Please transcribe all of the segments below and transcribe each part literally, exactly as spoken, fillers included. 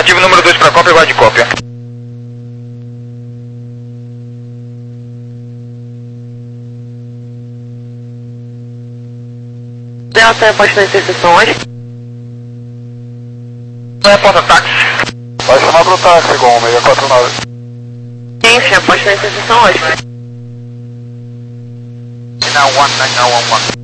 Negativo número dois para cópia, guarde cópia. Delta, reporte na interseção hoje. Reporta táxi. Vai chamar pro táxi com seis quatro nove. Sim, reporte na interseção hoje. nine one nine nine one one.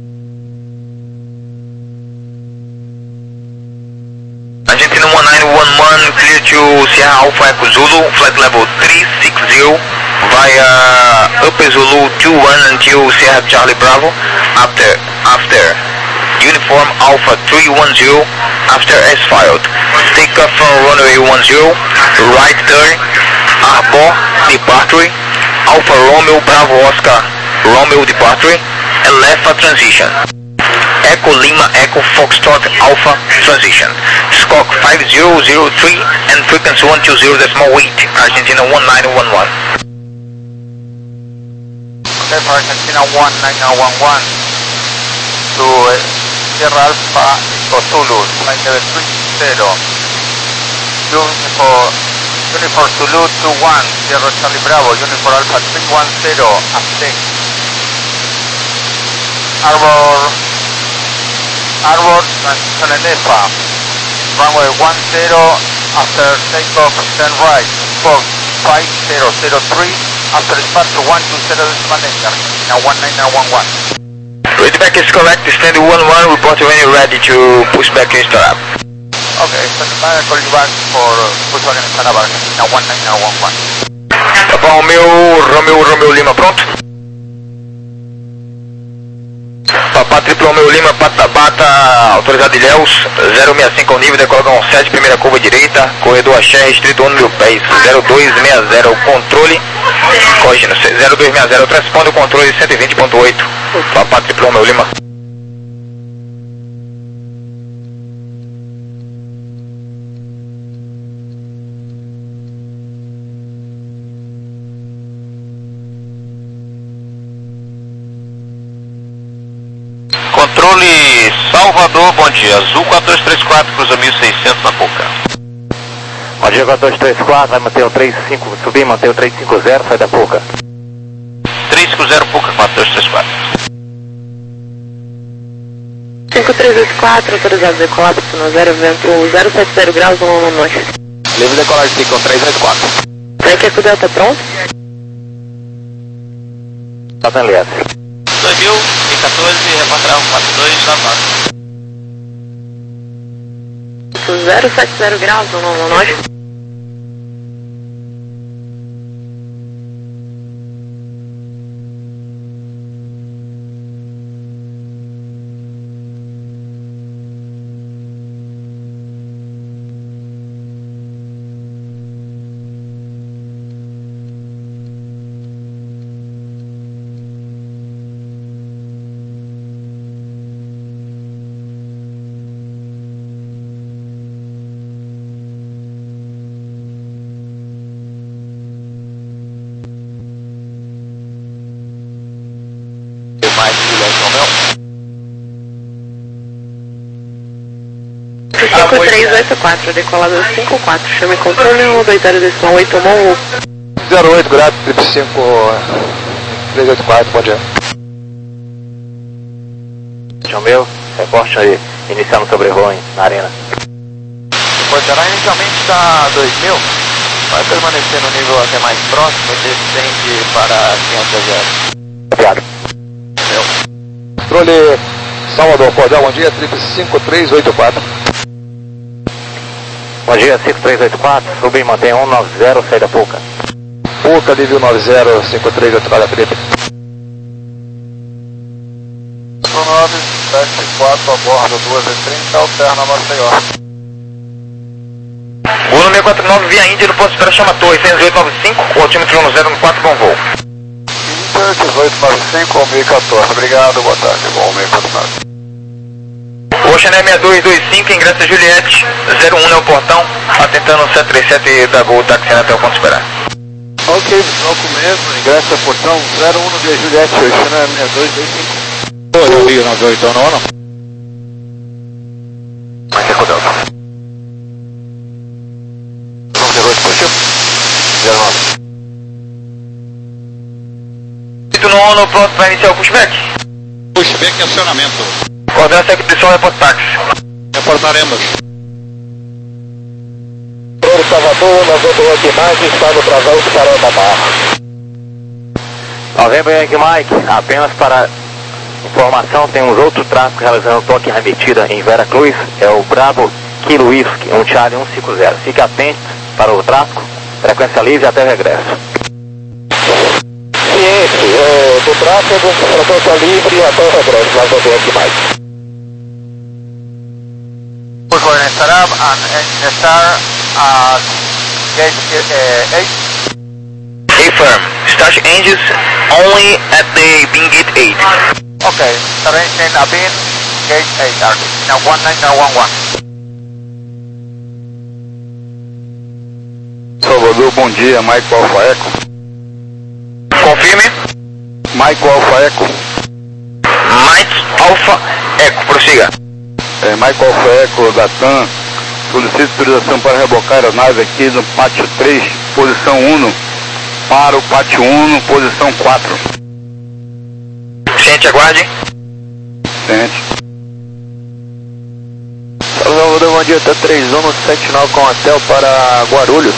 Argentina one nine one one, clear to Sierra Alpha Echo Zulu, flight level three six zero, via Upper Zulu two one until Sierra Charlie Bravo, after, after, uniform Alpha three one zero, after as filed. Take off from runway one zero, right turn, Arbor, departure, Alpha Romeo Bravo Oscar, Romeo departure, and left for transition. Echo Lima Echo Foxtrot Alpha transition. Squawk five zero zero three and frequency one two zero decimal eight, Argentina one nine one one. Okay, for Argentina one nine one one to Sierra Alpha Echo Zulu, flight level three zero. Uniform, Uniform Zulu two one, Sierra Charlie Bravo, Uniform Alpha three one zero, update. Arbor, Arbor, transition and F A. Runway one zero, after takeoff, turn right, Fox five zero zero three, after departure one two zero decimal eight, Argentina one nine nine one one. Readback is correct, stand one one, report when you're ready to push back and start up. Okay, stand by, I'll call you back for push back and start up, Argentina one nine nine one one. Papa Romeo, Romeo, Romeo Lima, pronto? Papa Triplo Romeo Lima, Pata Bata, autorizado Ilhéus, zero seis cinco ao nível, decola sete, primeira curva direita, corredor axé, restrito um mil pés, zero dois seis zero, controle, corrigindo, zero dois seis zero, responde o controle cento e vinte ponto oito, Papa Triplo Romeo Lima. Controle Salvador, bom dia. Azul quatro dois três quatro, cruza mil e seiscentos na Puca. Bom dia, quatro dois três quatro, vai manter o três cinco, subir, manter o três cinco zero, sai da Puca. três cinco zero, Puca quatro dois três quatro. cinco três dois quatro, autorizado decolar para zero, vento zero sete zero graus, no noite. Livre decolar de cinco três oito quatro. Vai que o Delta pronto? Tá na L S. dois mil e quatorze, repatriar quatro dois na base. zero sete zero graus, no noite. Mais Juliette Romeu. cinco três oito quatro, decolador cinco quatro, chame controle um dois zero decimal oito, tomou zero oito, grado, cinco três oito quatro, bom dia. João meu, reporte aí, iniciando sobre voo na arena. Portará inicialmente está dois mil, vai permanecer no nível até mais próximo e descende para quinhentos a zero. Obrigado. Controle Salvador, Cordial, bom dia, trip cinco três oito quatro. Bom dia, cinco três oito quatro, subir, mantém um nove zero, sai da Puca. Puca, nível nove zero cinco três oito quatro, trip. nove sete quatro, a bordo duas e trinta, alterna Maceió. Golo seis quatro nove, via Índia, no posto de espera, chama Torre, seis oito nove cinco, o altímetro um zero quatro, bom voo. dezoito nove cinco, mil e quatorze, obrigado, boa tarde, bom, mil e quatorze. Ocean sessenta e dois vinte e cinco, ingressa Juliette, zero um no portão, atentando sete três sete da Gol, taxiando até o ponto de esperar. Ok, bloco mesmo, ingressa portão zero um no Via Juliette, Ocean sessenta e dois vinte e cinco. Oi, Rio nove oito nove. Mas é com Delta. pronto para iniciar o pushback? Pushback e acionamento. Coordenação expedição, report táxi. Reportaremos. Por Salvador, Novembro Yankee Mike, está no travão de Farol da Barra. Novembro Yankee Mike, apenas para informação, temos outro tráfego realizando toque remetida em Vera Cruz, é o Bravo Kilo Whisky, um Charlie cento e cinquenta. Fique atento para o tráfego, frequência livre até o regresso. Ciente, é, do tráfego, frequência livre até o regresso, Novembro Yankee Mike. We're going to set up and engine start at gate uh, eight. Affirm. Start engines only at the bin gate eight. Okay, start engine a bin gate eight, Arctic. Now one nine now one one. Salvador, bom dia, Mike Alpha Echo. Confirme. Mike Alpha Echo. Mike Alpha Echo, prossiga. É, Mike Alpha Echo da TAM. Solicito autorização para rebocar a aeronave aqui no pátio três, posição um, para o pátio um, posição quatro. Ciente, aguarde. Ciente. Salvador, bom dia, T três um sete nove com hotel para Guarulhos.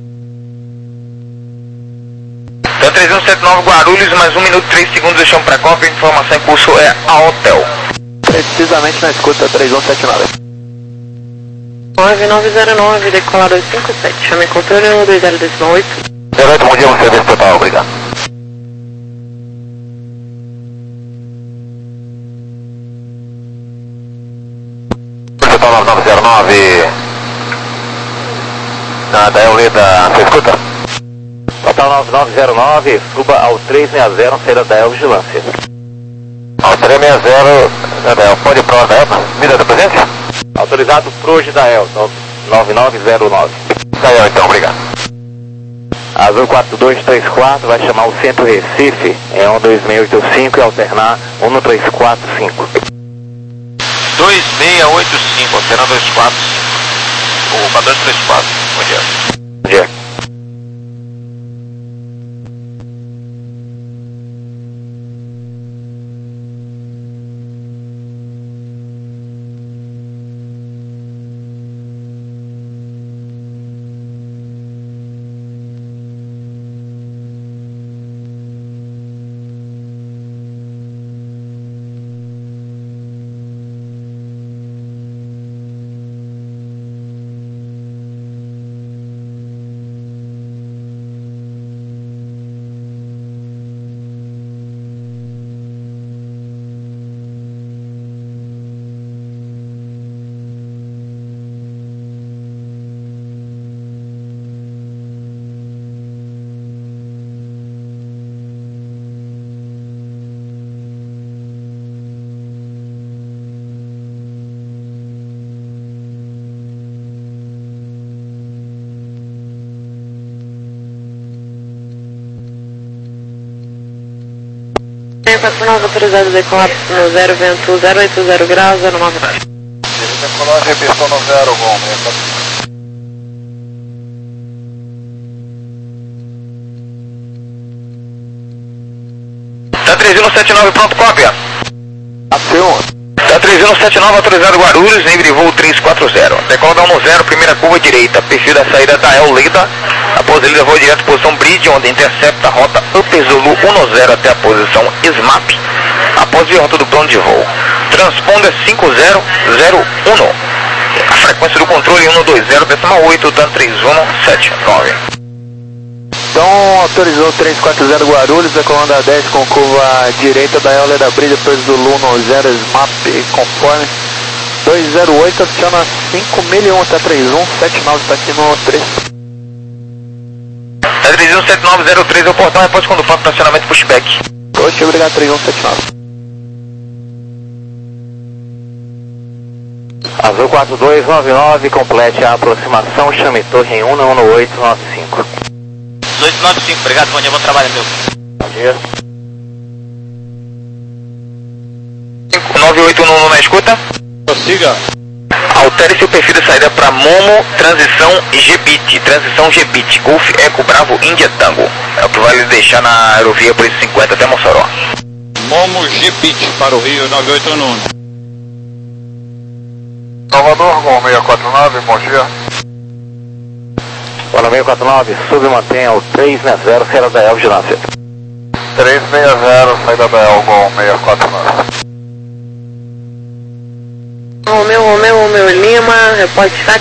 T três um sete nove Guarulhos, mais um minuto e três segundos, deixamos para a cópia, informação em curso é a hotel. Precisamente na escuta três um sete nove. nove nove zero nove, decolar dois cinco sete, chame controle um dois zero oito. zero oito, bom dia, você é total, obrigado. Total nove nove zero nove. Nada, é o Leda, você escuta? Total nove nove zero nove, suba ao três seis zero, saída da El Vigilância. Ao três seis zero, Daniel, pode ir para a EPA, medida da presença? Autorizado Proje da El, nove nove zero nove. Da El então, obrigado. Azul quatro dois três quatro, vai chamar o Centro Recife, é um dois seis oito cinco e alternar um três quatro cinco. dois seis oito cinco, alternando dois quatro cinco. O padrão três quatro, bom dia. Bom dia. quatro nove autorizado decolar no zero, vento zero oito zero graus, zero nove. Decolar, repetição no zero, bom, T três um sete nove, pronto, cópia. Ação. T três um sete nove autorizado Guarulhos, nível de voo três quatro zero. Decola da um zero, primeira curva direita, perfil da saída da El Leda. Após ele voo direto posição Bridge, onde intercepta a rota Upper Zulu um zero até a posição S M A P. Após vir a rota do plano de voo. Transponder cinco zero zero um. A frequência do controle um dois zero decimal oito, T três um sete nove. Então, autorizou três quatro zero Guarulhos, decolando a dez com curva direita da El da Bridge, depois do Zulu um zero, S M A P, conforme dois zero oito, aciona cinco mil e um, T três um sete nove, está aqui no três. T três um sete nove zero três é o portão, repórte quando falta estacionamento pushback. Oxe, obrigado, três um sete nove. Azul quatro dois nove nove, complete a aproximação, chame torre em um um oito nove cinco. oito nove cinco, obrigado, bom dia, bom trabalho, meu. Bom dia. nove oito um na escuta. Prossiga. Altere seu perfil de saída para Momo, transição G-Bit, transição G-Bit, Golf Eco Bravo India Tango. É o que vai lhe deixar na aerovia por cinquenta até Mossoró. Momo G-Pit para o Rio nove oito um um. Salvador, Gol seis quatro nove, Mogi. Bola seis quatro nove, sub mantenha o três seis zero, Sierra da El, vigilância. três seis zero, saída da El, Gol seis quatro nove. Romeu, Romeu, Romeu Lima, reporte fax.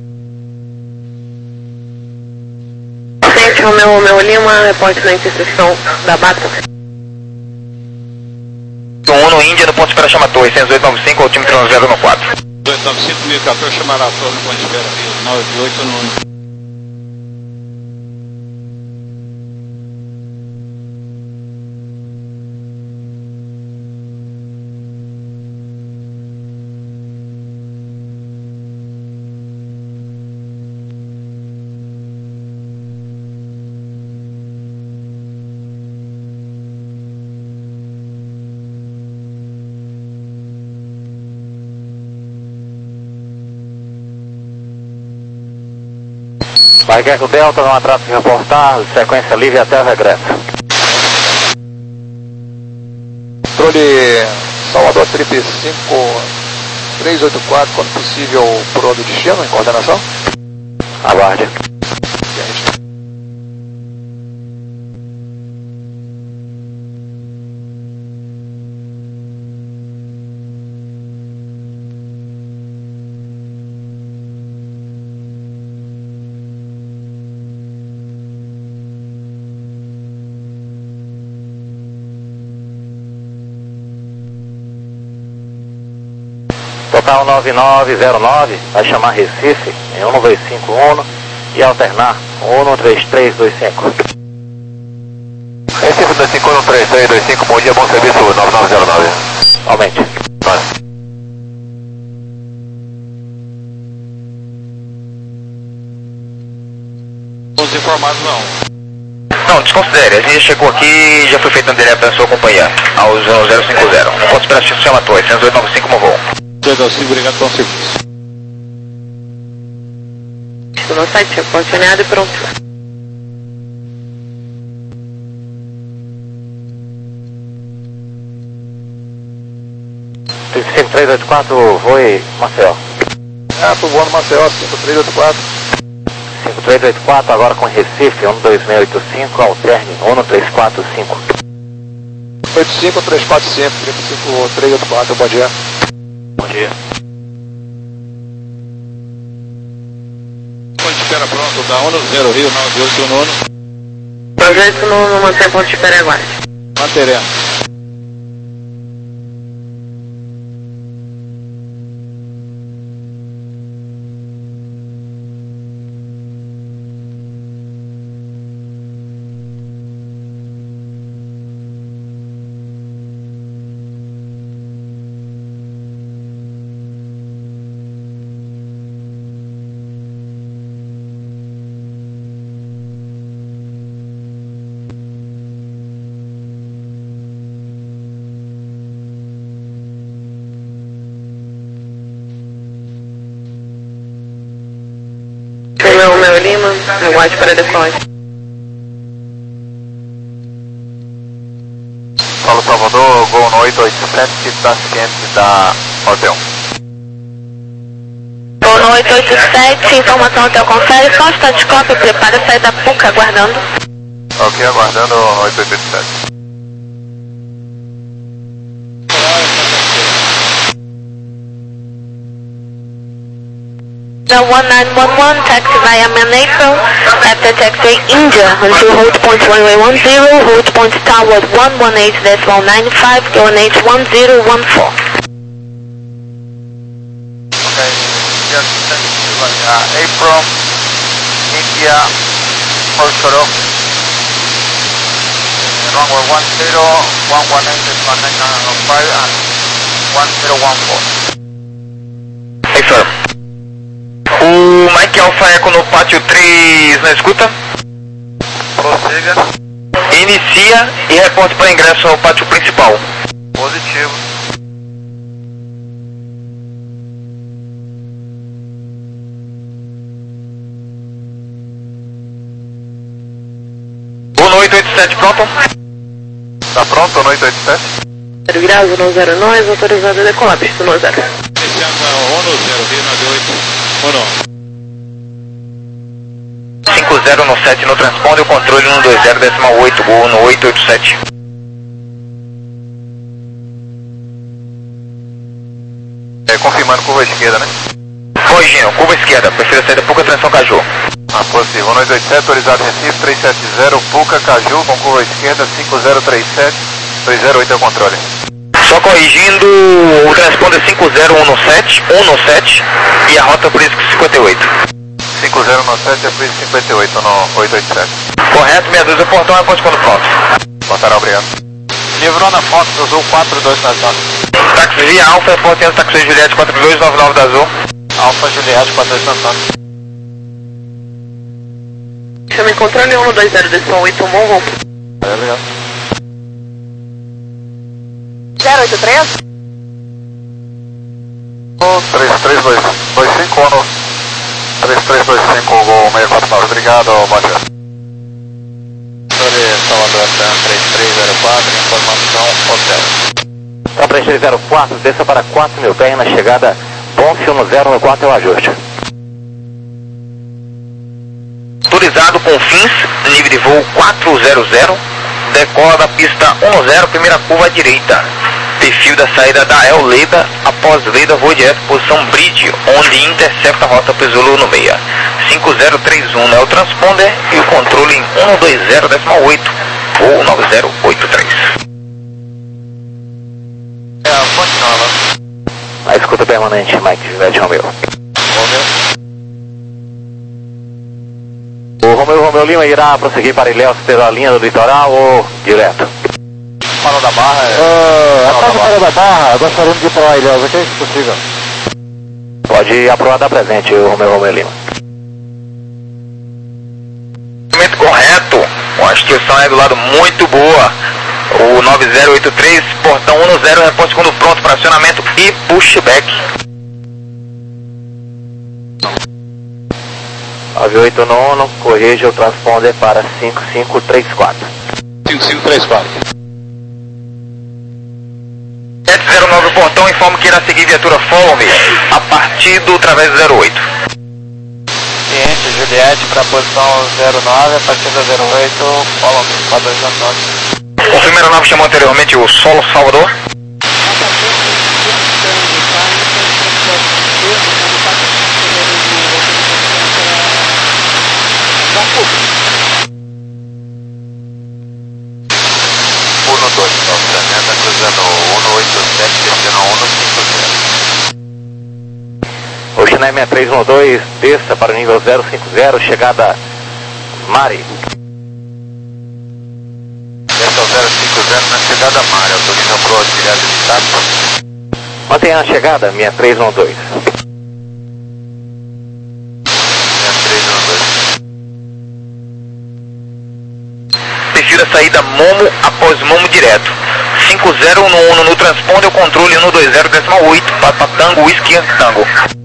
Sente Romeu, Romeu Lima, reporte na interseção da Bata. um no Índia, no ponto de espera chama torre, seis oito nove cinco, altímetro zero um quatro. dois nove cinco mil e quatorze chamará a torre no ponto de espera Rio nove oito um um. Vai que o Delta não atrasa de reportar, sequência livre até o regresso. Controle Salvador Trip cinco três oito quatro, quando possível, pro do destino, em coordenação. Aguarde. Total nove nove zero nove, vai chamar Recife em um dois cinco um e alternar um três três dois cinco. Recife dois cinco um três três dois cinco, bom dia, bom serviço, nove nove zero nove. Aumente. Vai. Os informados não. Não, desconsidere, a gente chegou aqui e já foi feito um direto na sua companhia, aos zero cinco zero. No ponto de espera chama torre, seis oito nove cinco, Mogol. dois nove cinco, obrigado pelo serviço. Estou no site, reporte alinhado e pronto. cinco três oito quatro, voe Maceió. Ah, tô voando Maceió, cinco três oito quatro. cinco três oito quatro, agora com Recife, um dois seis oito cinco, alterne um três quatro cinco. oito cinco três quatro cinco, cinco três oito quatro, bom dia. Bom dia. Ponto de espera pronto, da um zero Rio nove oito um um. Projeto não, não mantém ponto de espera, aguarde. Manteremos. Romeu Lima, aguarde para decolagem. Fala Salvador, Gol no oito oito sete, que está ciente da hotel. Gol no oito oito sete, informação hotel confere, qual está de cópia, prepara a saída da P U C, aguardando. Ok, aguardando oito oito sete. The one nine one one, taxi via Manapro, after taxi India, until hold point runway one zero, hold point tower one one eight decimal nine five, G N H one zero one four. Okay, just via April, India, Portoro, runway one zero, one one eight decimal nine five, and one zero one four. Hey, sir. O Mike Alpha Echo no pátio três, na escuta? Prossiga. Inicia e reporte para ingresso ao pátio principal. Positivo. O no oito oito sete, pronto? Tá pronto no oito oito sete? zero graus, um zero nove, autorizado a decolar, pista um zero. Iniciando um zero, Rio nove oito, um. cinco zero no sete no transponder, o controle um dois zero decimal oito, Gol no oito oito sete. É, confirmando curva esquerda, né? Corrigindo, curva esquerda, prefiro saída Puca, transição Caju. Ah, positivo, um dois oito sete, autorizado Recife, trezentos e setenta, Puca, Caju, com curva esquerda, cinco zero três sete, dois zero oito é o controle. Só corrigindo, o transponder cinco zero um no sete, um no sete, e a rota Prisco cinquenta e oito. cinco zero no sete é Prisco cinquenta e oito no oito oito sete. Correto, meia dúzia, portão, reposte quando pronto. Contará, obrigado. Livrou na Fox, Azul quatro dois na zona. Táxi via Alfa, reposte em táxi Juliette quatro dois nove nove da Azul. Alfa Juliette quatro dois Santana. Chama em controle um dois zero decimal oito, um bom voo. É, obrigado. zero oito três? três três dois cinco, no três três dois cinco, Gol seis quatro nove, obrigado, bom dia. Salvador, três três zero quatro, informação hotel. três três zero quatro, desça para quatro mil pés na chegada Bonf um zero no quatro é o ajuste. Autorizado com fins, nível de voo quatrocentos, decola da pista um zero, primeira curva à direita. Perfil da saída da El Leda, após Leda, voo direto, posição Bridge, onde intercepta a rota Pesolo no meia. cinco zero três um é o transponder e o controle em um dois zero decimal oito, voo nove zero oito três. É a Fonte Nova. A escuta permanente, Mike Juliette Romeu. Romeu. O Romeu Romeu Lima irá prosseguir para Ilhéus pela linha do litoral ou direto? Farol da Barra é... Uh, Farol da Barra. da Barra, gostaríamos de ir para Ilhéus, ok? Se possível. Pode ir aprovar da presente, o Romeu Romeu Lima. Momento correto, a instrução é do lado muito boa. O nove zero oito três, portão um zero, reposte quando pronto para acionamento e pushback. nove oito nove, corrija o transponder para cinco cinco três quatro. cinco cinco três quatro. sete zero nove, portão, informa que irá seguir viatura Follow Me a partir do Travesso zero oito. Ciente, Juliette para posição zero nove, a partir da zero oito, Follow Me, quatro dois Santana. Confirma a aeronave chamou anteriormente o Solo Salvador. um dois, Alfraneta, cruzando um oito sete, descendo um cinco zero. Oceanet seis três um dois, desça para o nível zero cinco zero, chegada Mari. Desce ao zero cinco zero na chegada Mari, autoriza para o auxiliar de status. Mantenha a chegada, seis três um dois. Perfil da saída Momo após Momo direto. cinco zero um um no transponder, o controle um dois zero decimal oito, Papa Tango, Whisky Tango.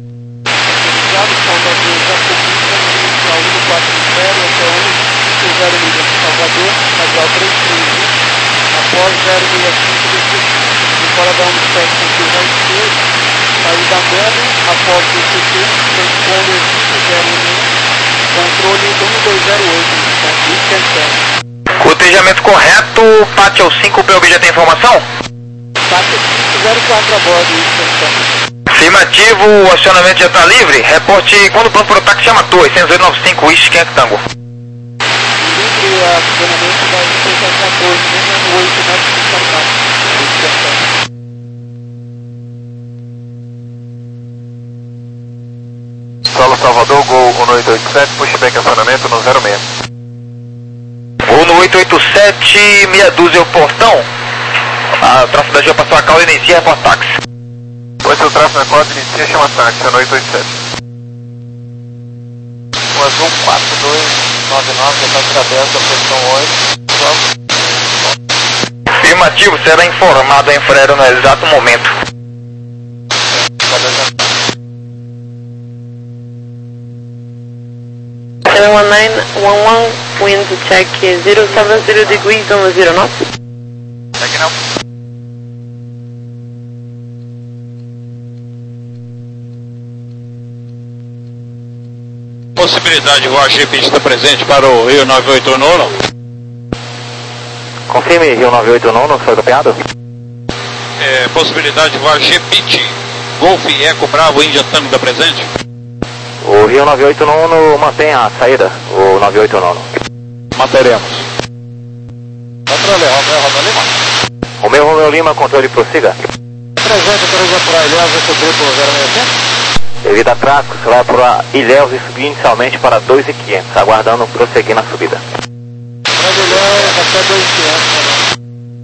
Salvador, radial três três um, após zero seis cinco, fora da Unicef, sentido à esquerda, saída Melo, após o C T, transponder cinco zero um, controle um dois zero oito, Whisky. Cotejamento correto, Pátio cinco, P O B já tem informação? Pátio cinco zero quatro a bordo, Whisky. Afirmativo, o acionamento já está livre, reporte quando pronto para o táxi chama Torre, seis oito nove cinco, Whisky Tango. Livre o acionamento da Whisky quatorze, um oito nove cinco. Solo Salvador, Gol um oito oito sete, pushback acionamento no zero seis. Voo no oito oito sete, meia dúzia o portão. A tráfego da Geo passou a calda e inicia, reporte táxi. Pois o tráfego na cota inicia, chama táxi no oito oito sete. O Azul quatro dois nove nove, depois aberta, posição oito. Afirmativo, será informado em Freire no exato momento. seven one nine one one, wind check zero seven zero degrees on zero knots. Check now. possibilidade de voar G P está presente para o Rio nove oito nove? Confirme, Rio nove oito nove, foi copiado? É, possibilidade de voar G P T, Golf Eco Bravo Índia Tango está presente? O Rio nove oito nove mantém a saída, o nove oito nove. Manteremos. Controle, Romeu, Romeu Lima. Romeu, Romeu Lima, controle prossiga. Presente, autoriza por a Ilhéus e subir por zero seis cinco. Evita tráfego, você vai para Ilhéus e subir inicialmente para dois mil e quinhentos, aguardando prosseguir na subida. Para Ilhéus até dois mil e quinhentos.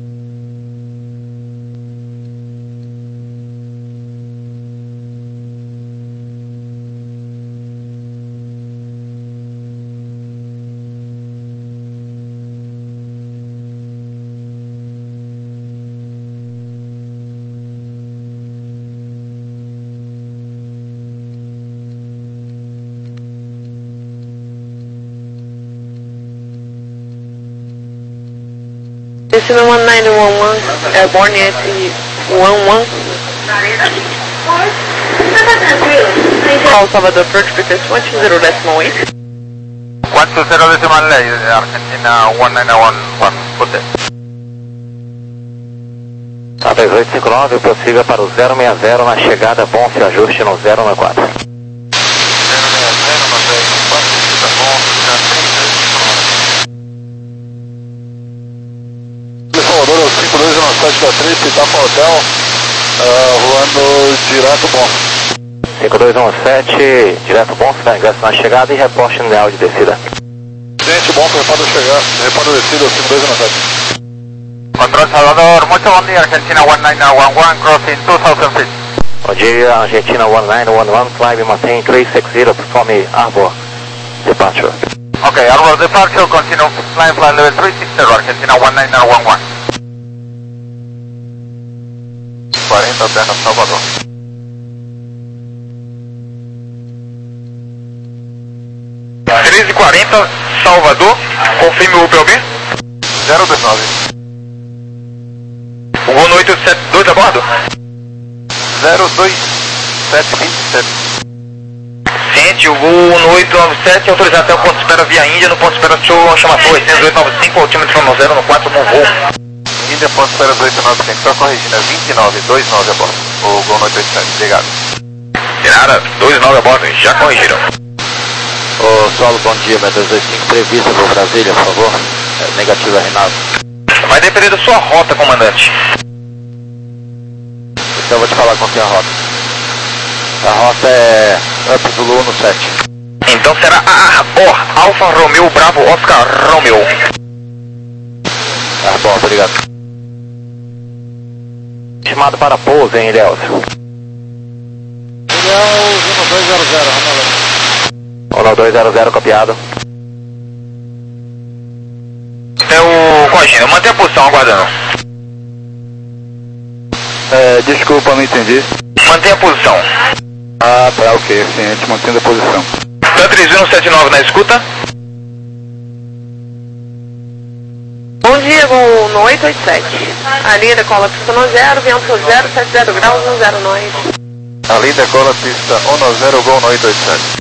Decimal one nine one one, airborne at one one. Call Salvador approach frequency one two zero decimal eight. one two zero decimal eight, Argentina one nine one one, put it. A três oito cinco nove, prossiga para o zero seis zero na chegada, bom se ajuste no zero nove quatro. zero seis zero, no zero quatro, tá bom, Salvador, é o cinco dois um sete da três, que está para o hotel, uh, voando direto bom. cinco dois um sete, direto bom, se dá ingresso na chegada e reporte no ideal de descida. Gente, bom, reparo chegar, reparo descida, cinco dois um sete. Control Salvador, muito bom dia, Argentina one nine one one, crossing two thousand feet. Bom dia, Argentina one nine one one, climb mantém três seis zero, performe Arbor Departure. Ok, Arbor Departure, continue flying flight level three six zero, Argentina one nine one one. quarenta terra Salvador. treze e quarenta, Salvador, confirme o U P O B. zero dois nove. O voo no oito sete dois a bordo. zero dois sete dois sete. Ciente, o voo no oito nove sete, autorizado até o ponto de espera via Índia, no ponto de espera show, chama torre, oito nove cinco, altímetro no zero no quatro, no voo. Índia, ponto de espera oito nove cinco, só corrigindo, é vinte e nove, vinte e nove a bordo. O Gol oito oito sete, obrigado. Tirada, dois nove a bordo, já corrigiram. Ô Solo, bom dia, meu dois dois cinco, prevista para Brasília, por favor. É, negativa, Reinaldo. Vai depender da sua rota, comandante. Então eu vou te falar qual que é a rota. A rota é Up Zulu no sete. Então será Arbor, Alfa Romeo Bravo Oscar Romeo. Arbor, obrigado. Chamado para pouso em Ilhéus. Ilhéus um dois zero zero, Ramon. um dois zero zero, copiado. Eu, corrigindo, mantenha a posição, aguardando. É, desculpa, não entendi. Mantenha a posição. Ah, tá, ok, sim, a gente mantendo a posição. Tá três um sete nove na escuta. Bom dia, voo no oito oito sete. A linha decola pista no zero, vento zero sete zero graus no zero nove. A linha decola pista um zero, Gol oito oito sete.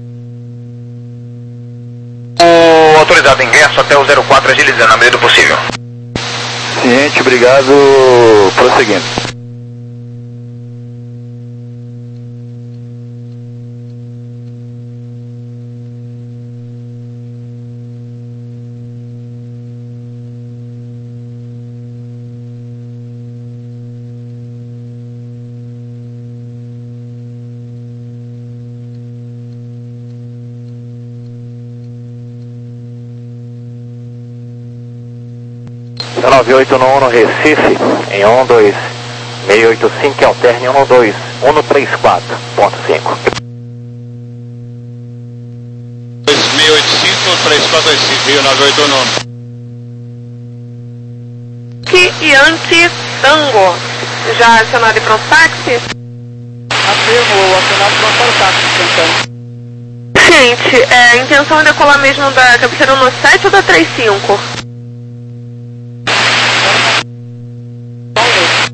O autorizado ingresso até o zero quatro, agilizando na medida do possível. Ciente, obrigado, prosseguindo. nove oito nove, Recife, em um dois seis oito cinco, alterne um dois um três quatro ponto cinco. dois seis oito cinco, três quatro dois cinco, Rio nove oito nove. Que Yankee Tango. Já acionado para o táxi? Afirmo, acionado para o táxi, então. Gente, é, a intenção é decolar mesmo da cabeceira no sete ou da trinta e cinco?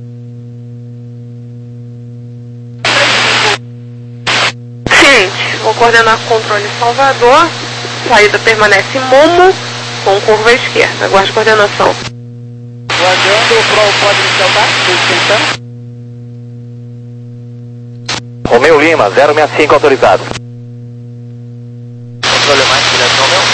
Gente, o vou coordenar controle Salvador. Saída permanece Momo com curva à esquerda. Aguarde coordenação. Guardando, o Pro pode iniciar o táxi, estou Romeu Lima, zero seis cinco autorizado. Controle mais, direção meu.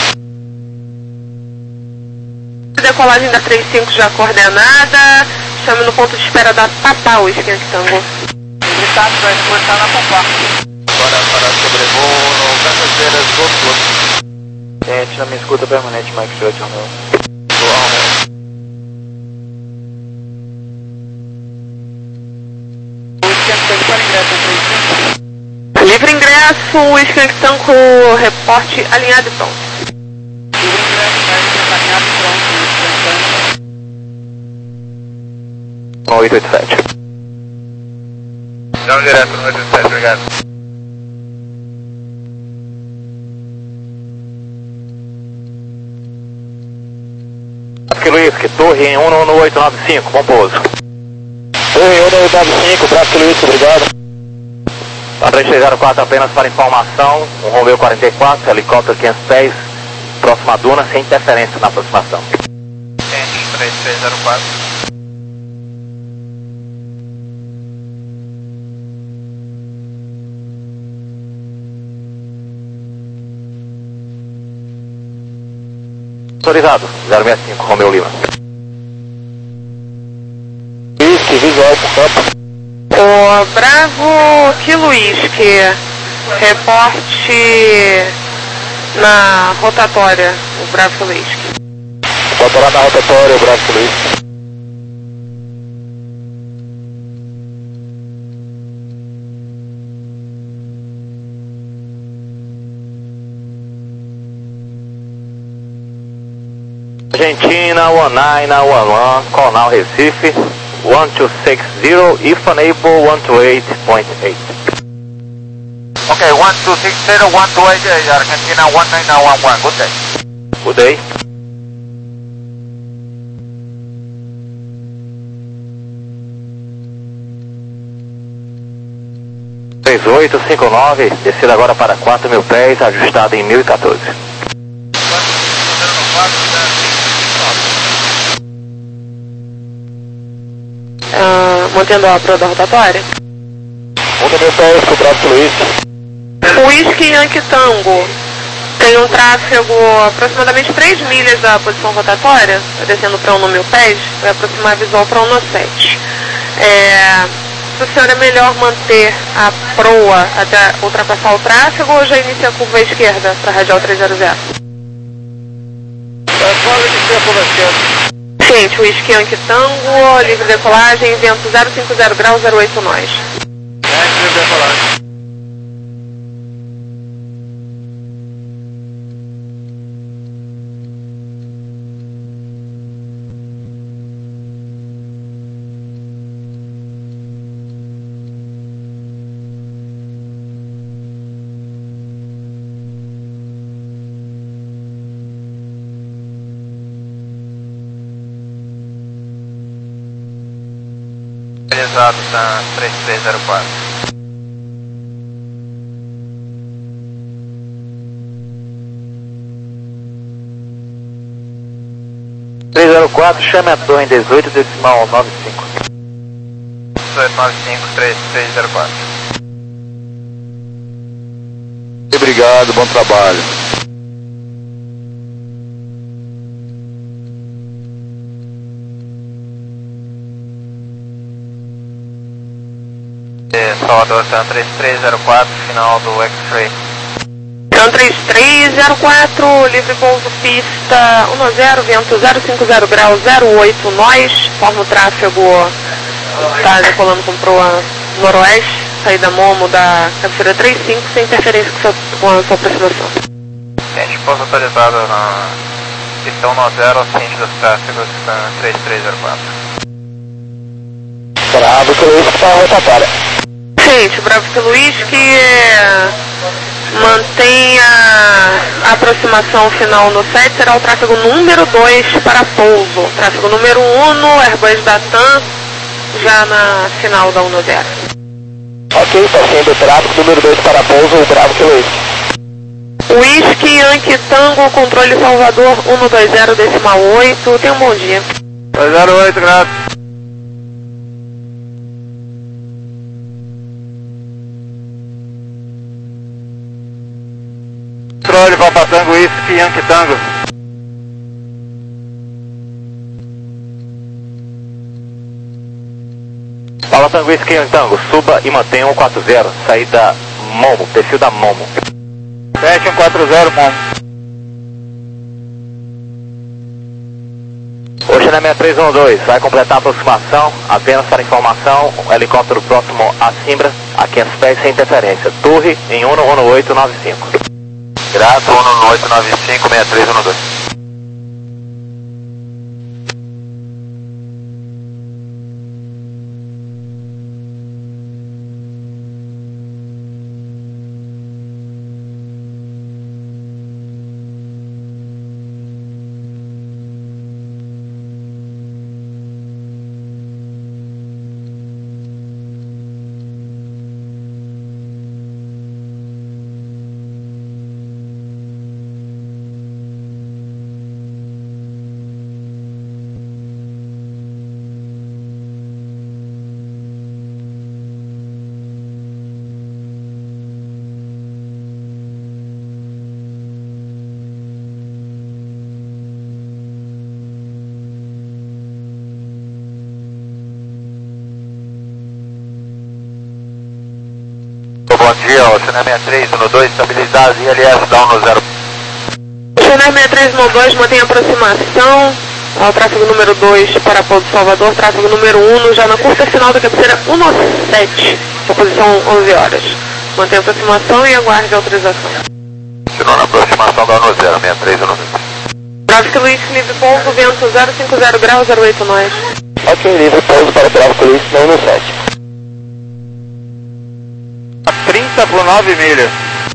Decolagem da trinta e cinco já coordenada. Chame no ponto de espera da Papá, o Skank Tango. Gritado, vai começar na Papá. Agora para sobrevoo no Cacazeiras do Porto. Gente, na minha escuta permanente, Mike Juliette Romeu. O Skank Tango para ingresso na trinta e cinco. Livre ingresso, o Skank Tango, reporte alinhado e pronto. Livre ingresso, médico encaminhado e pronto. oito oito sete. Não direto no oito oito sete, obrigado. Brasque Luiz, que torre um no oito nove cinco, bom pouso. Torre um no oito nove cinco, Brasque Luiz, obrigado. Padrão três zero quatro apenas para informação, um Romeu quarenta e quatro, helicóptero quinhentos pés, próxima duna, sem interferência na aproximação. Gente, três três zero quatro. Autorizado, zero seis cinco, Romeu Lima. Whisky, visual pro campo. O Bravo Kilo Whisky, reporte na rotatória, o Bravo Kilo Whisky. Bota lá na rotatória, o Bravo Kilo Whisky. Argentina, one nine one one, call now Recife, one two six zero, if unable, one two eight point eight. Okay, one two six zero, one two eight, Argentina one nine one one, good day. Good day. três oito cinco nove, descida agora para quatro mil pés, ajustada em mil e quatorze. Uh, mantendo a proa da rotatória. um mil pés com o Bravo Luiz. O Whisky Yankee Tango tem um tráfego aproximadamente três milhas da posição rotatória, descendo para um no mil pés, vai aproximar a visual para um no sete. É, se o senhor é melhor manter a proa até ultrapassar o tráfego ou já inicia a curva à esquerda para a radial trezentos? Pode iniciar a curva à esquerda. Gente, o Whisky Yankee Tango, livre decolagem, vento zero cinco zero graus, zero oito nós. É, livre decolagem. Realizado, tá três três zero quatro. três zero quatro, chame a torre em dezoito decimal nove cinco. dezoito nove cinco, três três zero quatro. Obrigado, bom trabalho. Salvador, Tan três três zero quatro, final do X-Ray. Tan três três zero quatro, livre pouso pista um zero, vento zero cinco zero graus, zero oito nós, forma o tráfego, está decolando com proa noroeste, saída Momo da cabeceira trinta e cinco, sem interferência com, seu, com a sua aproximação. Gente, pouso autorizado na pista um zero, ciente dos tráfegos, Tan três três zero quatro. Bravo, que Luiz para a rotatória. Gente, Bravo que Luiz que mantenha a aproximação final no sete, será o tráfego número dois para pouso. Tráfego número um no Airbus da TAM, já na final da um zero. Ok, está sendo tráfego, número dois para pouso, o Bravo Kilo Whisky. Whisky Yankee Tango, controle Salvador cento e vinte decimal oito, tenha um bom dia. dois zero oito, graças. Controle Papa Tango, Whisky Yankee Tango. Papa Tango, Whisky Yankee Tango, suba e mantenha um quatro zero, saída Momo, perfil da Momo. sete um quatro zero, Momo. Oceana seis três um dois, vai completar a aproximação, apenas para informação, o helicóptero próximo a Simbra, a quinhentos pés sem interferência, torre em um um oito nove cinco. Grato, um oito nove cinco, seis três um dois. Bom dia, Oceana seis três um dois, estabilidade I L S down no zero. Oceana seis três um dois, mantém aproximação ao tráfego número dois para Pouso Salvador, tráfego número um, já na curta final da cabeceira cento e sete, na posição onze horas. Mantém aproximação e aguarde a autorização. Continuou na aproximação da um zero, seis três um dois. Tráfego Luiz, livre pouso, vento zero cinco zero graus, zero oito nós. Ok, livre pouso para o tráfego Luiz, não no sete. trinta por nove milhas.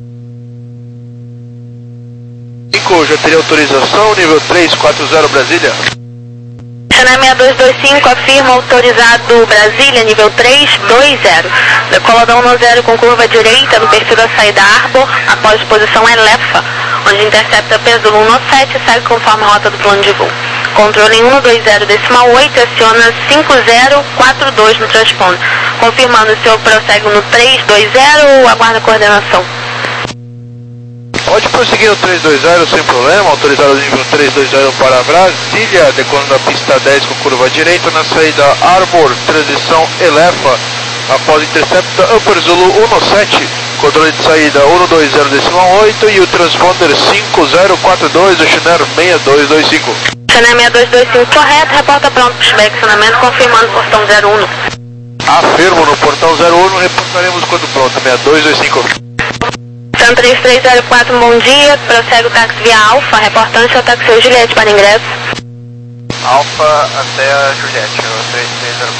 cinco, já teria autorização, nível três quatro zero Brasília. Oceana seis dois dois cinco, afirma autorizado Brasília, nível três dois zero. Decola da um zero com curva direita no perfil da saída Arbor, após posição Elefa, onde intercepta peso um sete e segue conforme a rota do plano de voo. Controle em cento e vinte decimal oito, aciona cinco zero quatro dois no transponder. Confirmando se o senhor prossegue no três dois zero ou aguarda a coordenação. Pode prosseguir no três dois zero sem problema, autorizado o nível três dois zero para Brasília, decolando da pista dez com curva direita na saída Arbor, transição Elefa, após intercepta Upper Zulu um sete, controle de saída cento e vinte decimal oito e o transponder cinco zero quatro dois, o Schneider seis dois dois cinco. Oceana seis dois dois cinco correto, reporta pronto para o estacionamento, confirmando o portão zero um. Afirmo, no portão zero um, reportaremos quando pronto, seis dois dois cinco. São três três zero quatro, bom dia, prossegue o táxi via Alfa, reportante ao táxi Juliette para ingresso. Alfa até a Juliette, o três três zero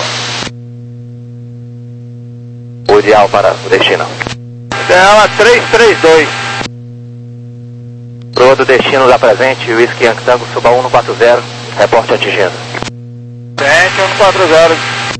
quatro. O ideal para o destino. Dela três três dois. Proa do destino da presente, Whisky Yankee Tango, suba um quatro zero, reporte atingindo. sete um quatro zero.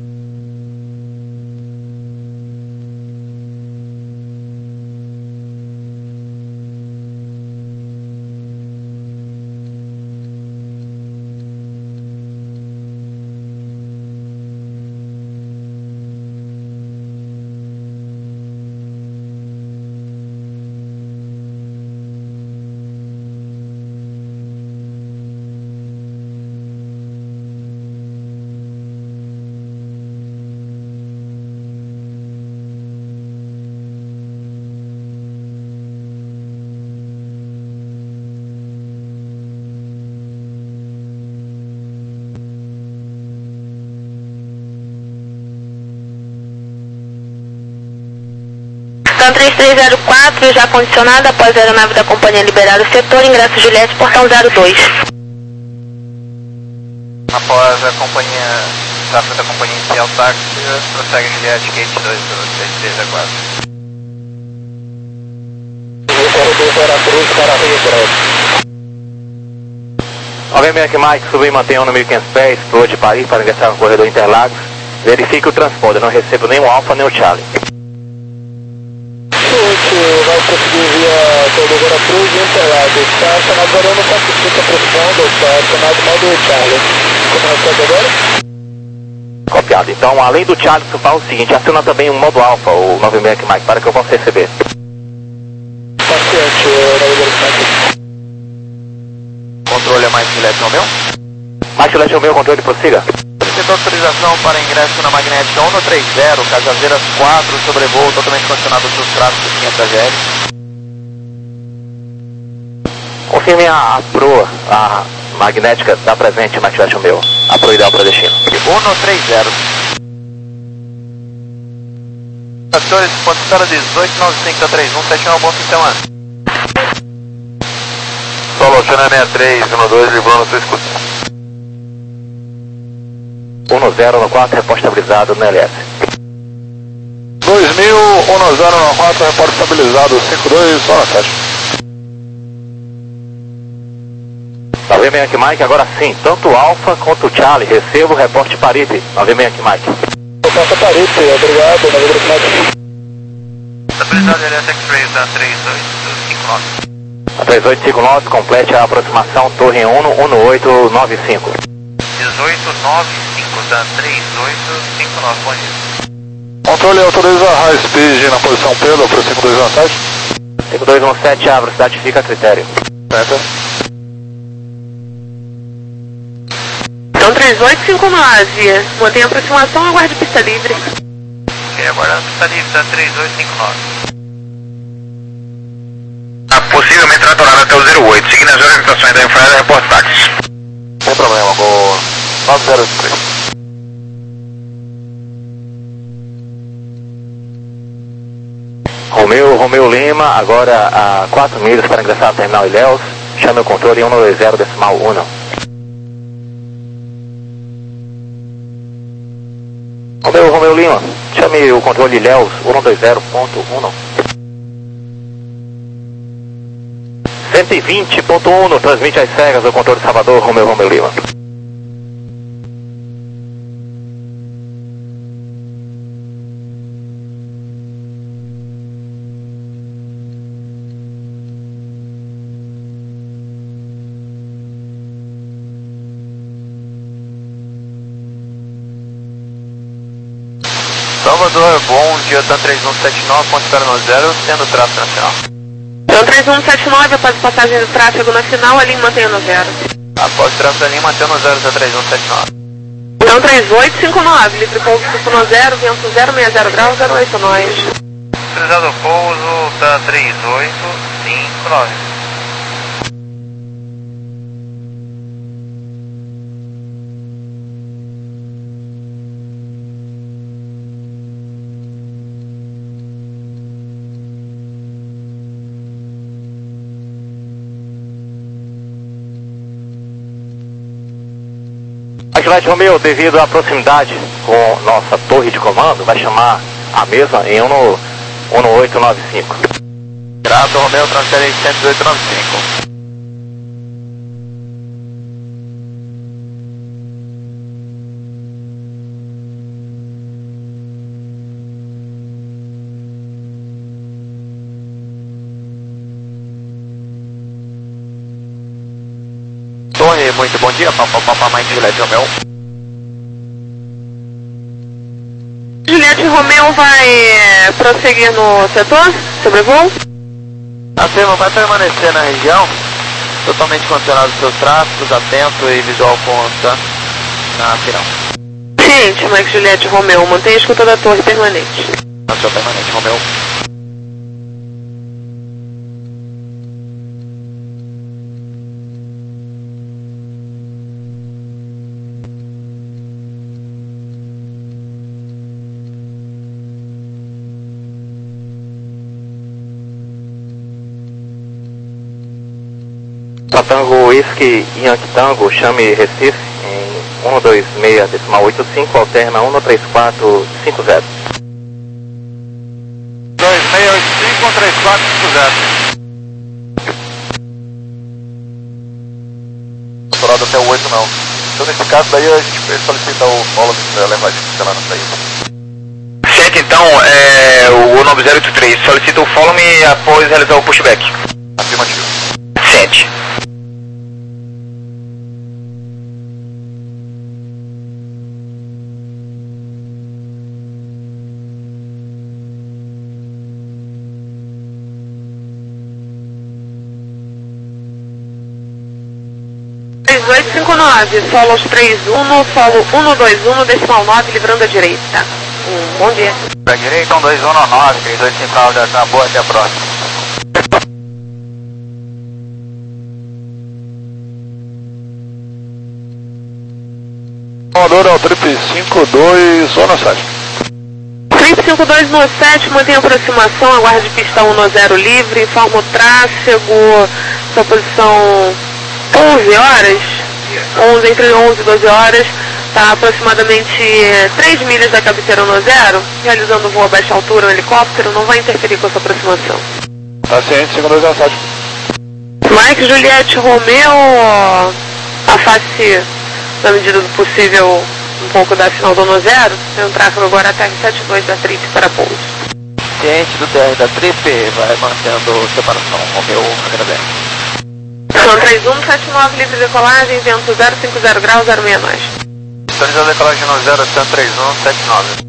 três três zero quatro, já condicionada, após a aeronave da companhia liberar o setor, ingresso Juliette, portão zero dois. Após a companhia, tráfego da companhia inicial táxi, prossegue Juliette, gate dois do três três zero quatro. Obviamente, Mike, subiu e mantenha no mil e quinhentos pés, proa de Paris para ingressar no corredor Interlagos. Verifique o transponder, não recebo nem o Alfa nem o Charlie. Cruz Interlado, está acionado varando quatro cinco aproximando, está acionado modo Charlie. Como recebe agora? Copiado. Então, além do Charlie, você fala o seguinte, aciona também o modo Alpha, o nove seis Mike, para que eu possa receber. Paciente, navegador Mike. Controle é mais Juliette Romeu? Mais Juliette Romeu, controle, prossiga. Solicito autorização para ingresso na magnética um trinta, Cajazeiras quatro, sobrevoo totalmente condicionado dos tráficos quinhentos G L. Confirme a, a proa, a magnética está presente, mais Juliette Romeu. A proa ideal para destino. um trinta. Atores, ponto escala dezoito nove cinco três um, sete nove, bom sistema. Solo China sessenta e três, um dois, livrando sua escuta. um zero no quatro, repórter estabilizado no L S. dois mil, um zero no quatro, repórter estabilizado, cinco dois, só na caixa. nove seis Yankee Mike, agora sim, tanto o Alpha quanto o Charlie, recebo o reporte Paripe, nove seis Yankee Mike. Reporte Paripe, obrigado, navegador Mike. Estabilidade L S X-Ray da três oito cinco nove. A três oito cinco nove, complete a aproximação Torre um um oito nove cinco. dezoito nove cinco da três oito cinco nove, bom dia. Controle autoriza high speed na posição Pedro para o cinco dois um sete. cinco dois um sete, a velocidade fica a critério. Certo. Então três oito cinco nove, mantém a aproximação e aguarde pista livre. Ok, aguardando pista livre da três oito cinco nove. Ah, possivelmente tratorada até o zero oito, seguindo as orientações da Infraero, reporte táxi. Sem problema, vou nove zero três. Romeu, Romeu Lima, agora a quatro milhas para ingressar no terminal Ilhéus, chame o controle um dois zero decimal um. Romeu, Romeu Lima, chame o controle Ilhéus um dois zero ponto um. cento e vinte ponto um, transmite às cegas o controle Salvador, Romeu, Romeu Lima. Salvador, bom dia, TAM três um sete nove, ponto zero zero, sendo tráfego nacional. Então três um sete nove, após passagem do tráfego nacional, a linha mantém no zero. Após o tráfego da linha, mantém no zero três um sete nove. Então três oito cinco nove, livre pouso no zero, vento zero seis zero graus, zero oito nós. Autorizado o pouso da três oito cinco nove. Juliette Romeu, devido à proximidade com nossa torre de comando, vai chamar a mesma em um oito nove cinco. Grato, Romeu, transferência cento e oito nove cinco. Torre, muito bom dia, papapá, mãe de Juliette Romeu. Juliette Romeu vai é, prosseguir no setor, sobrevoo? A firma vai permanecer na região, totalmente condicionado aos seus tráficos, atento e visual conta na final. Ciente, Mike Juliette Romeu, mantenha a escuta da torre permanente. Na sua permanente, Romeu. Tango Whisky Yankee Tango, chame Recife em um dois seis decimal oito cinco, alterna um três quatro cinco zero. dois seis oito cinco, um três quatro cinco zero. Doutorado até o oito não. Então nesse caso daí a gente solicita o follow para levar de lá na saída. Certo, então, é, o nove zero oito três solicita o follow-me após realizar o pushback. Afirmativo. oito cinco nove, solo aos três um, solo um dois um, decimal nove, livrando a direita. Um bom dia. Pra direita, um dois um nove, três dois cinco nove, Delta, boa, até a próxima. Comandante ao triplo cinco dois, zona sete. triplo cinco dois no sete, mantém a aproximação, aguarde pista um zero livre, informa o tráfego, sua posição onze horas, onze, entre onze e doze horas, está aproximadamente três milhas da cabeceira um zero, realizando voo a baixa altura, um helicóptero, não vai interferir com a sua aproximação. Tá ciente, cinco dois zero sete. Mike, Juliette, Romeo, afaste na medida do possível um pouco da final do um zero, tem um tráfego agora até setenta e dois da Trip para pouso. Ciente do T R da Trip, vai mantendo separação, Romeu, agradece. São três um sete nove, livre decolagem, vento zero cinco zero graus, zero seis nove. Sintonizando a decolagem no zero três um sete nove.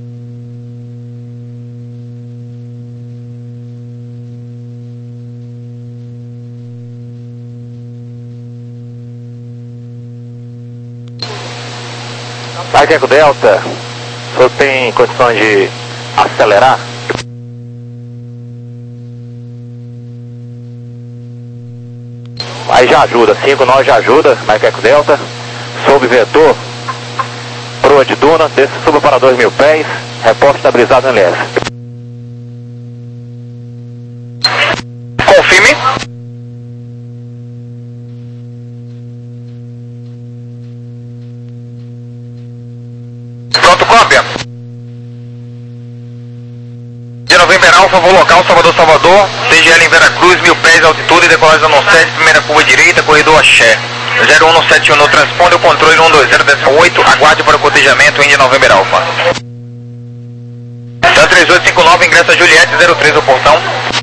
Mike Eco Delta, o senhor tem condições de acelerar? Aí já ajuda, cinco nove já ajuda, Mike Eco Delta, sob vetor, proa de duna, desce, suba para dois mil pés, reporte estabilizado no L S. Confirme. Pronto, cópia. De November Alfa, voo local, Salvador, Salvador, C G L em Veracruz, mil pés, altitude, decolagem zona sete, primeira curva direita, corredor Axé. zero um sete um no transponder, controle um dois zero oito, aguarde para o cotejamento, India November Alfa. Tá três oito cinco nove, ingressa Juliette zero três, o portão.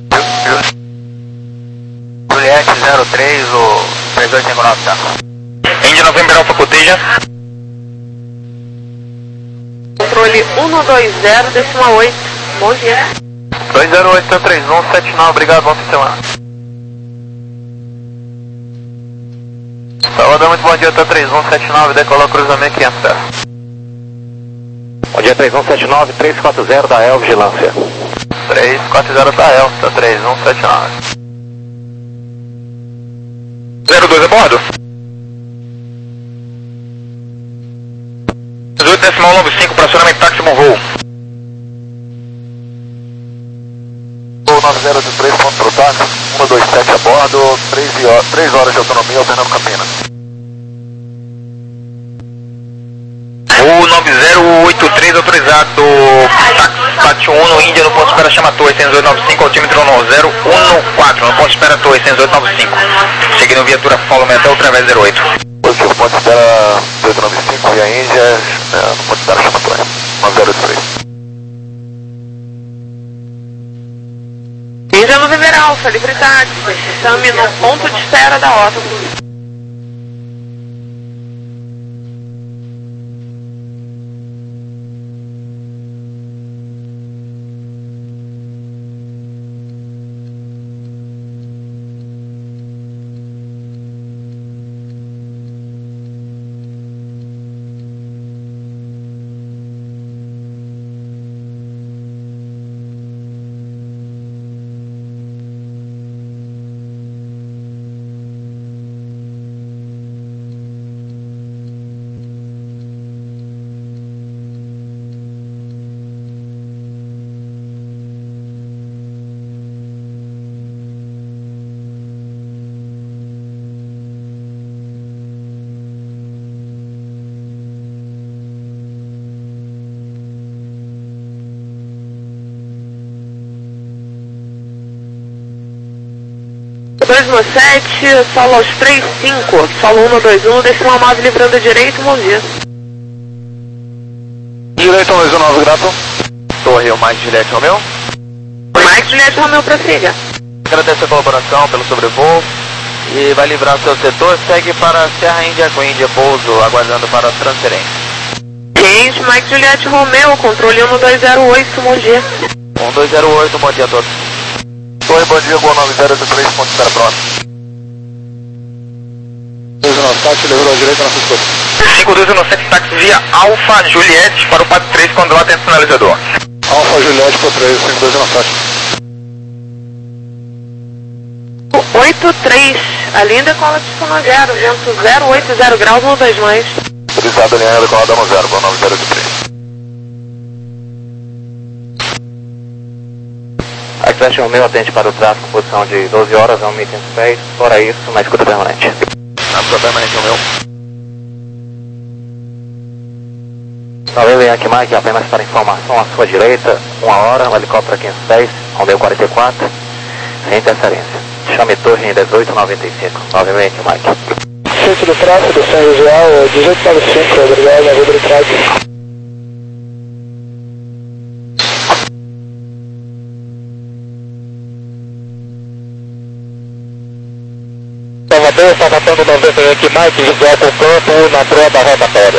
Juliette zero três, o três oito cinco nove, tá? India November Alfa, coteja. Controle um dois zero, decimal oito, bom dia. dois zero oito três um sete nove, obrigado, bom fim de semana. Salvador, muito bom dia, tá três um sete nove, decolou cruzamento quinhentos, tá? Bom dia, três um sete nove, três quatro zero da E L Vigilância. três quatro zero da E L, tá três um sete nove. zero dois a bordo. dezoito decimal nove cinco, fracionamento táxi, bom voo. Voo nove zero três, ponto pro táxi, um dois sete a bordo, três horas de autonomia, Fernando Campina. Voo nove zero oito três, autorizado, táxi Pátio um no Índia, no ponto de espera chama Torre, seis oito nove cinco, altímetro zero um quatro, no ponto de espera Torre, seis oito nove cinco. Seguindo viatura, follow me até o Través zero oito. Positivo, ponto de espera dois nove cinco, via Índia, é, no ponto de espera chama Torre, nove zero três. Índia November Alfa, livre táxi, chame no ponto de espera da Otto. dois um sete, solo aos três cinco, solo um dois um, decimal nove, livrando a direita, bom dia. Direito um dois um nove, grato. Torre, o Mike Juliette Romeu. Mike Juliette Romeu, prossiga. Agradeço a colaboração pelo sobrevoo e vai livrar seu setor, segue para Serra Índia com Índia pouso, aguardando para a transferência. Gente, Mike Juliette Romeu, controle um dois zero oito, bom dia. um dois zero oito, bom dia a todos. Torre, bom dia, Gol nove zero três, ponto de espera próximo. dois um nove sete, livrou à direita na escuta. cinco dois um sete, táxi via Alfa Juliette para o quatro três, quando atende o sinalizador. Alfa Juliette para três, cinco dois um sete. oito três, a linha decola de Sono zero, vento zero oito zero graus, um dois mais. Utilizado a linha decola da zero, com nove zero três. Access um meu atende para o tráfego, posição de doze horas a um mil e quinhentos pés, fora isso, na escuta permanente. Na escuta permanente, o meu. Valeu, Yankee Mike, apenas para informação, à sua direita, uma hora, um helicóptero a quinhentos pés, Romeo quarenta e quatro, sem interferência. Chame torre em dezoito noventa e cinco, valeu, Yankee Mike. Centro do tráfego, São Visual, dezoito noventa e cinco, obrigado, navio do tráfego. Salvador, está matando noventa Yankee Mike, visual com campo na proa da rotatória.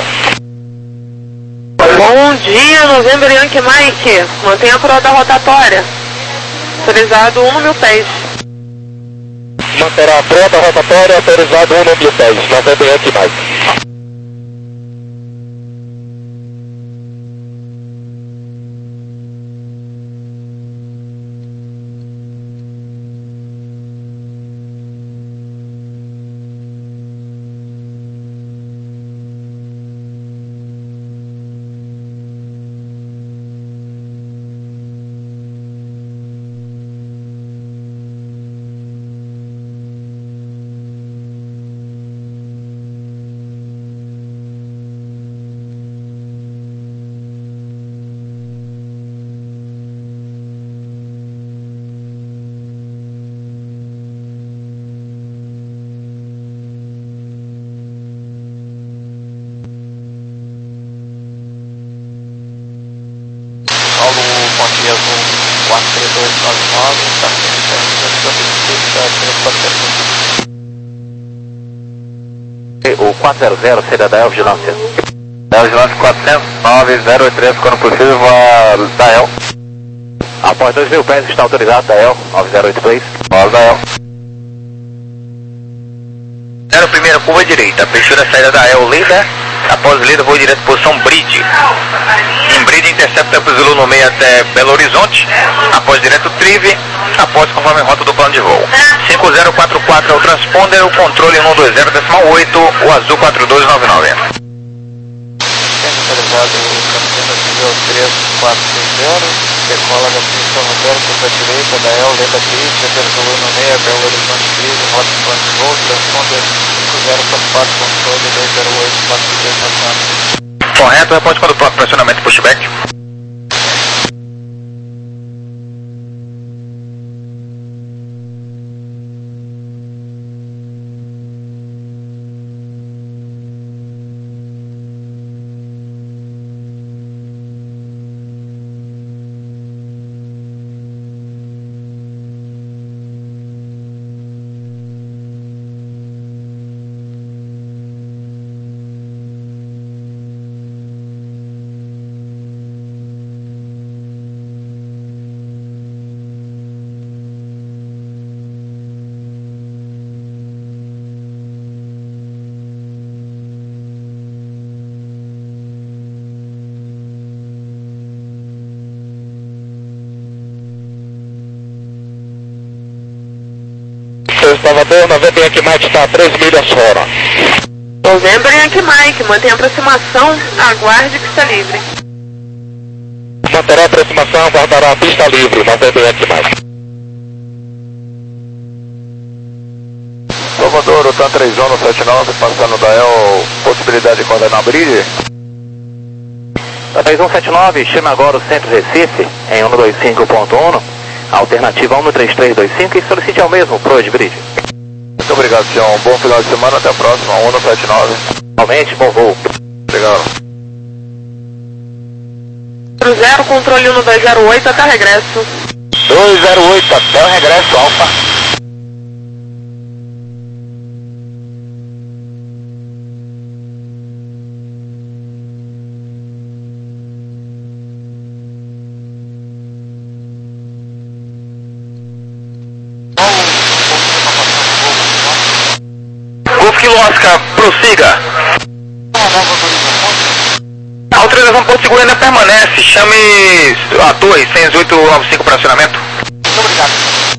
Bom dia, November Yankee Mike. Mantenha a proa da rotatória. Autorizado um no mil pés. Manterá a proa da rotatória, autorizado um no mil pés. November Yankee Mike. quatro três dois nove nove, está o quatro zero zero, seria da El Vigilância. El Vigilância quatrocentos, nove zero oito três, quando possível, a da El. Após dois mil pés, está autorizado da El, nove zero oito três. Nós da El. zero primeira, curva direita, fechou a saída da El Lida. Após Lida, vou direto para posição Bridge. Em Bridge, intercepta para o Zulu no meio até Belo Horizonte. Após direto Trive. Após conforme rota do plano de voo. cinco zero quatro quatro é o transponder, o controle um dois zero decimal oito, o azul quatro dois nove nove. Centralizado Campinas, nível três quatro seis zero, decola da pista zero, curva direita, da El, Leda Cris, Peter Zulu no meio, Belo Horizonte Cris, rota do plano de voo, transponder cinco zero quatro quatro, controle dois zero oito quatro dois nove nove. Correto, responde quando o próprio pressionamento pushback. Salvador, noventa Yankee Mike está a três milhas fora. November Yankee Mike, mantenha a aproximação, aguarde pista livre. Manterá a aproximação, aguardará a pista livre, noventa Yankee Mike. Salvador, o TAN três um sete nove, passando da El, possibilidade de coordenar a Bridge? três um sete nove, chama agora o centro Recife, em um dois cinco ponto um, alternativa um três três dois cinco, e solicite ao mesmo Pro de Bridge. Muito obrigado, senhor. Um bom final de semana, até a próxima, um sete nove. Realmente, bom voo. Obrigado. zero, controle um dois zero oito, até o regresso. dois zero oito, até o regresso, Alfa. Kilo Oscar, prossiga. A autorização Porto Seguro ainda permanece, chame a torre seis oito nove cinco para acionamento. Muito obrigado.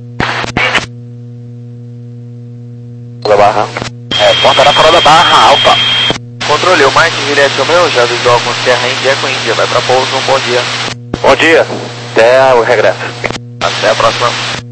Da barra. É, ponta da fora da barra, alfa. Controle, o Mike Juliette meu, já avisou com Serra Índia com Índia, vai pra pouso, um bom dia. Bom dia, até o regresso. Até a próxima.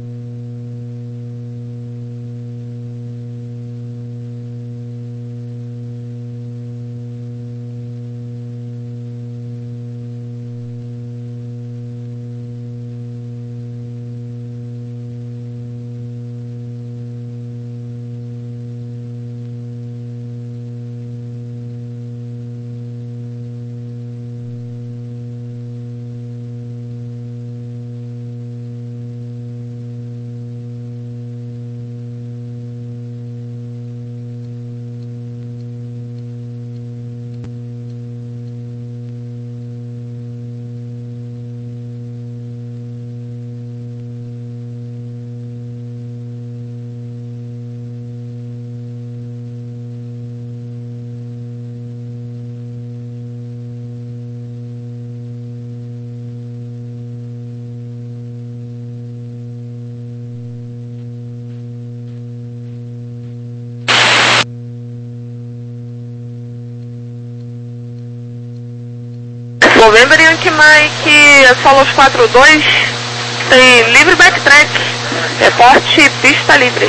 November Yankee Mike, Solos quatro dois, tem livre backtrack, reporte pista livre.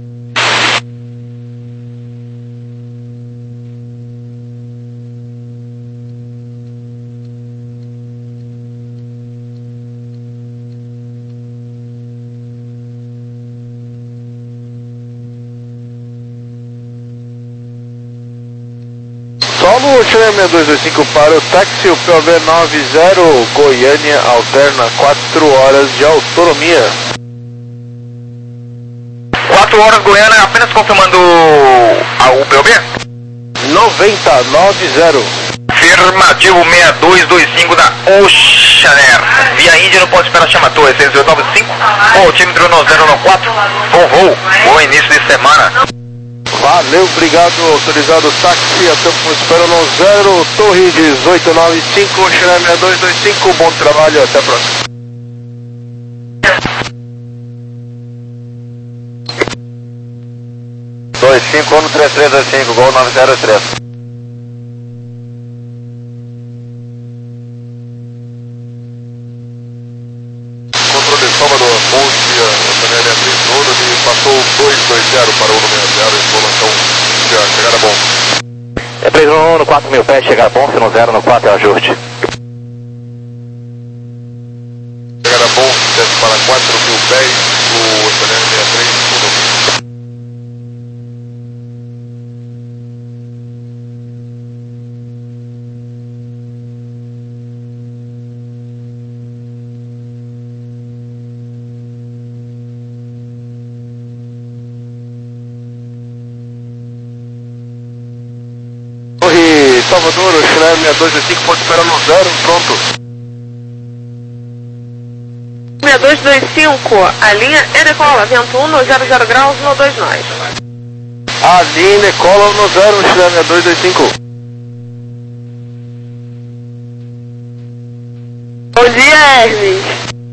Solo Chile seis dois dois cinco para o táxi, o P O V nove zero, Goiânia alterna quatro horas de autonomia. quatro horas Goiânia, apenas confirmando a U P O B? noventa, noventa. Afirmativo seis dois dois cinco da Oceanair. Via Índia no ponto de espera chama torre seis oito nove cinco, altímetro no zero nove quatro, bom voo, bom início de semana. Valeu, obrigado, autorizado táxi, estamos esperando no zero, torre dezoito nove cinco, Chile seis dois dois cinco, bom trabalho, até a próxima. dois cinco um três três dois cinco, Gol nove zero três. Controle Salvador, bom dia, Antônio Beatriz Ouro, ele passou dois dois zero para o número zero, informação, chegada bom. É três um um no quatro mil pés, chegada bom, se no zero no quatro é ajuste. Chegada bom, desce para quatro mil pés, o Antônio Beatriz Ouro. Salvador, o Chile seis dois dois cinco, pode esperar no zero, pronto. seis dois dois cinco, a linha é decola, vento um no zero zero graus no dois nós. A linha decola no zero, Chile seis dois dois cinco. Bom dia, Hermes.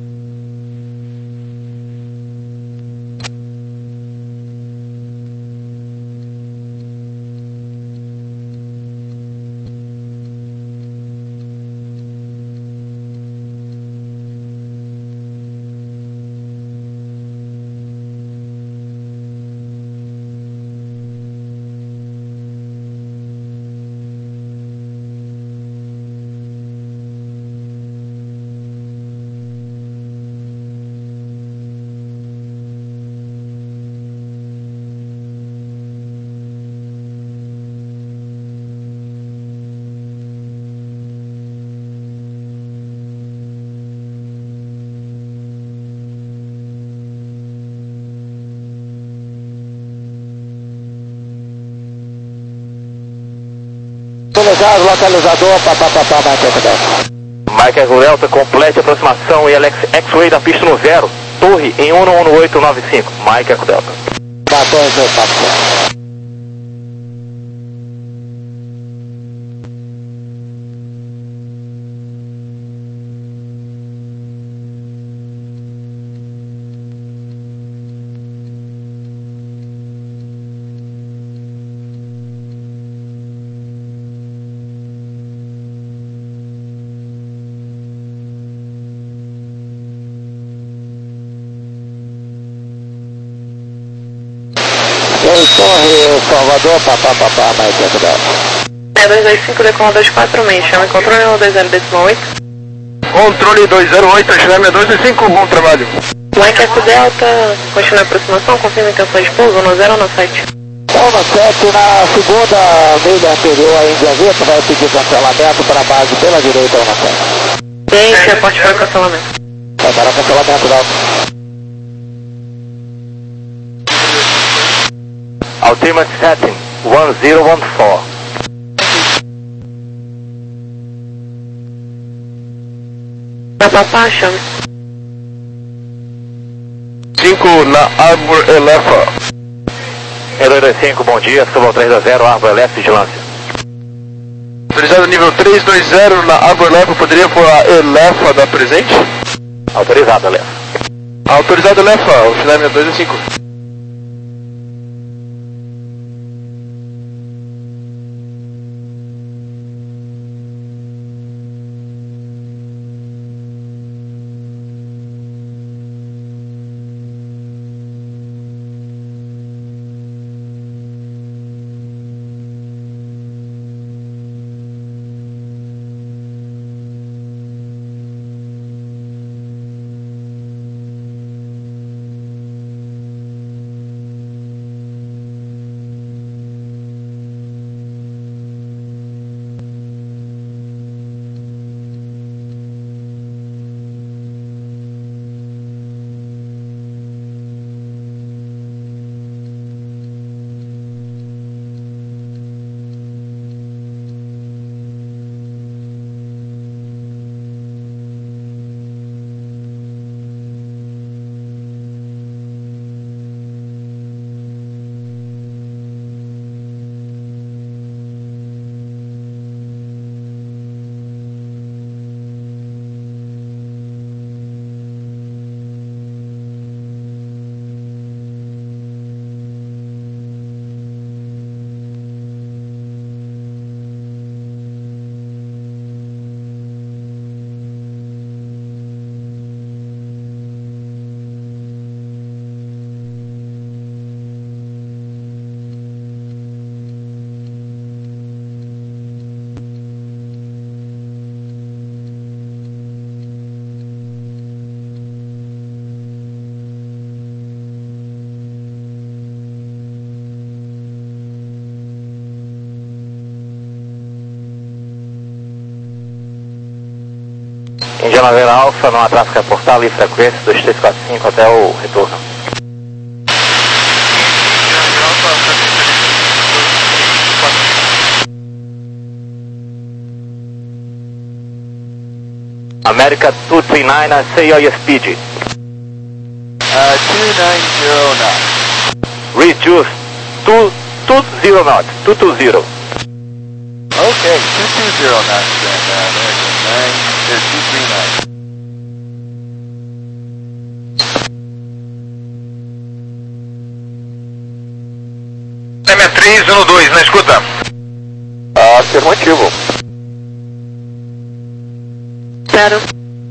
Localizador, papapá, Mike Mike Echo Delta, complete a aproximação e Alex X-Way da pista no zero, torre em um um oito nove cinco, Mike Echo Delta. Torre Salvador, papá, papá, mais tempo dela. É dois dois cinco, decola dois quatro seis, chama controle dois zero oito. Controle dois zero oito, chama dois dois cinco, bom trabalho. Mike S Delta, continua a aproximação, confirma a intenção de pouso, no zero ou no sete? no sete, na segunda milha anterior a Índia Vita, vai pedir cancelamento para a base pela direita ou no sete. Deixe, reporte para o cancelamento. Vai para o cancelamento, Delta. Ultimate setting, one zero one four. Na papá, chame. cinco na Arbor Elefa. E dois dois cinco, bom dia, suba ao três dois zero, Arbor Elefa, vigilância. Autorizado nível três dois zero na Arbor Elefa, poderia pôr a Elefa da presente? Autorizado, Elefa. Autorizado Elefa, o final é dois dois cinco. Indiana Vera Alfa, não tráfego reportar, livre frequência dois três quatro cinco até o retorno. America two three nine, say your speed. Uh, two nine zero nine. Reduce two two zero knots, two two zero. Okay, two two zero nine, then, uh, American nine, uh, two three nine. sessenta e três um dois, na escuta. Afirmativo. Zero.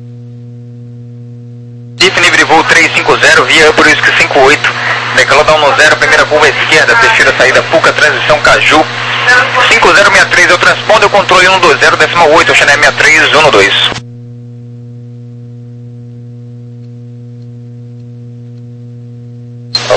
Definitive voo três cinco zero, via Upper Whisky cinco oito. Decola down no zero, primeira curva à esquerda, terceira saída Puca, transição Caju. cinco zero seis três, eu transpondo o controle um dois zero, décima oito, Chennai sessenta e três um dois.